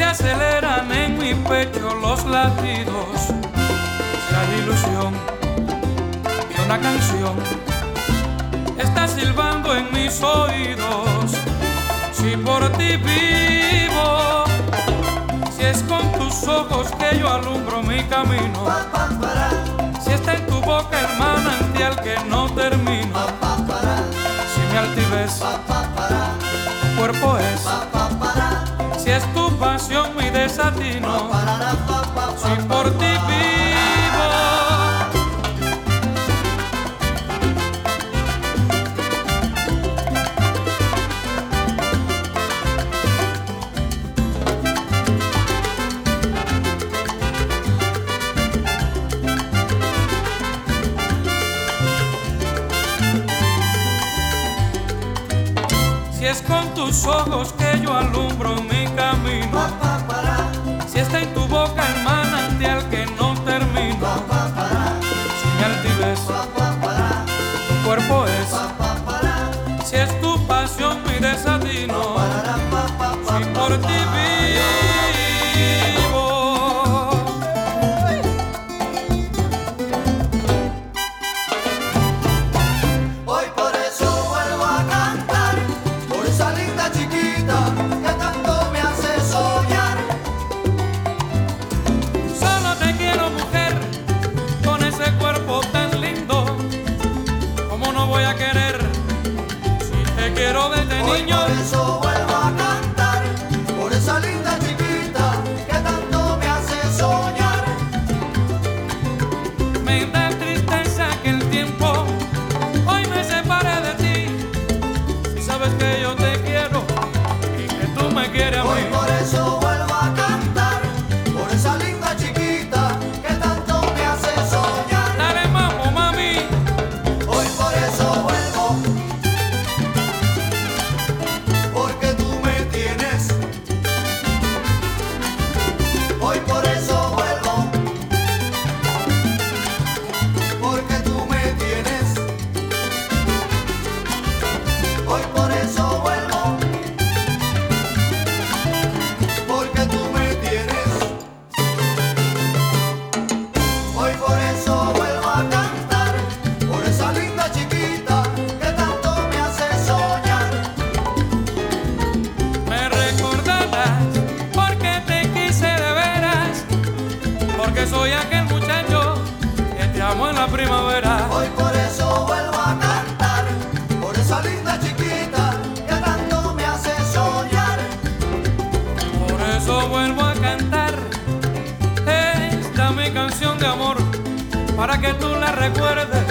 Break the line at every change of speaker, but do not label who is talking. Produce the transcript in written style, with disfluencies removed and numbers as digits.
aceleran en mi pecho los latidos. Si hay ilusión y una canción está silbando en mis oídos. Si por ti vivo, si es con tus ojos que yo alumbro mi camino, si está en tu boca el manantial que no termino, si mi altivez tu cuerpo es, si es tu pasión mi desatino, si por ti vivo. Si es con tus ojos que yo alumbro mi camino, si está en tu boca el manantial que no termino, si mi altivez tu cuerpo es, si es tu pasión mi desatino, si por ti vivo.
Hoy por eso vuelvo a cantar, por esa linda chiquita que tanto me hace soñar.
Solo te quiero, mujer, con ese cuerpo tan lindo. ¿Cómo no voy a querer si te quiero desde
Hoy
niño?
por eso vuelvo a cantar, por esa linda chiquita que tanto me hace soñar.
Me da tristeza que el tiempo hoy me separe de ti. Si sabes que yo te quiero y que tú me quieres a
Hoy
mí.
por eso vuelvo a cantar, por esa linda chiquita que tanto me hace soñar.
Dale mambo, mami.
Hoy por eso vuelvo, porque tú me tienes. Hoy por eso vuelvo, porque tú me tienes. Hoy por eso vuelvo, porque tú me tienes. Hoy por eso vuelvo a cantar, por esa linda chiquita que tanto me hace soñar.
Me recordarás porque te quise de veras, porque soy aquel muchacho que te amo en la primavera.
Hoy por eso vuelvo a cantar, por esa linda chiquita que tanto me hace soñar.
Por eso vuelvo a cantar esta mi canción de amor, para que tú la recuerdes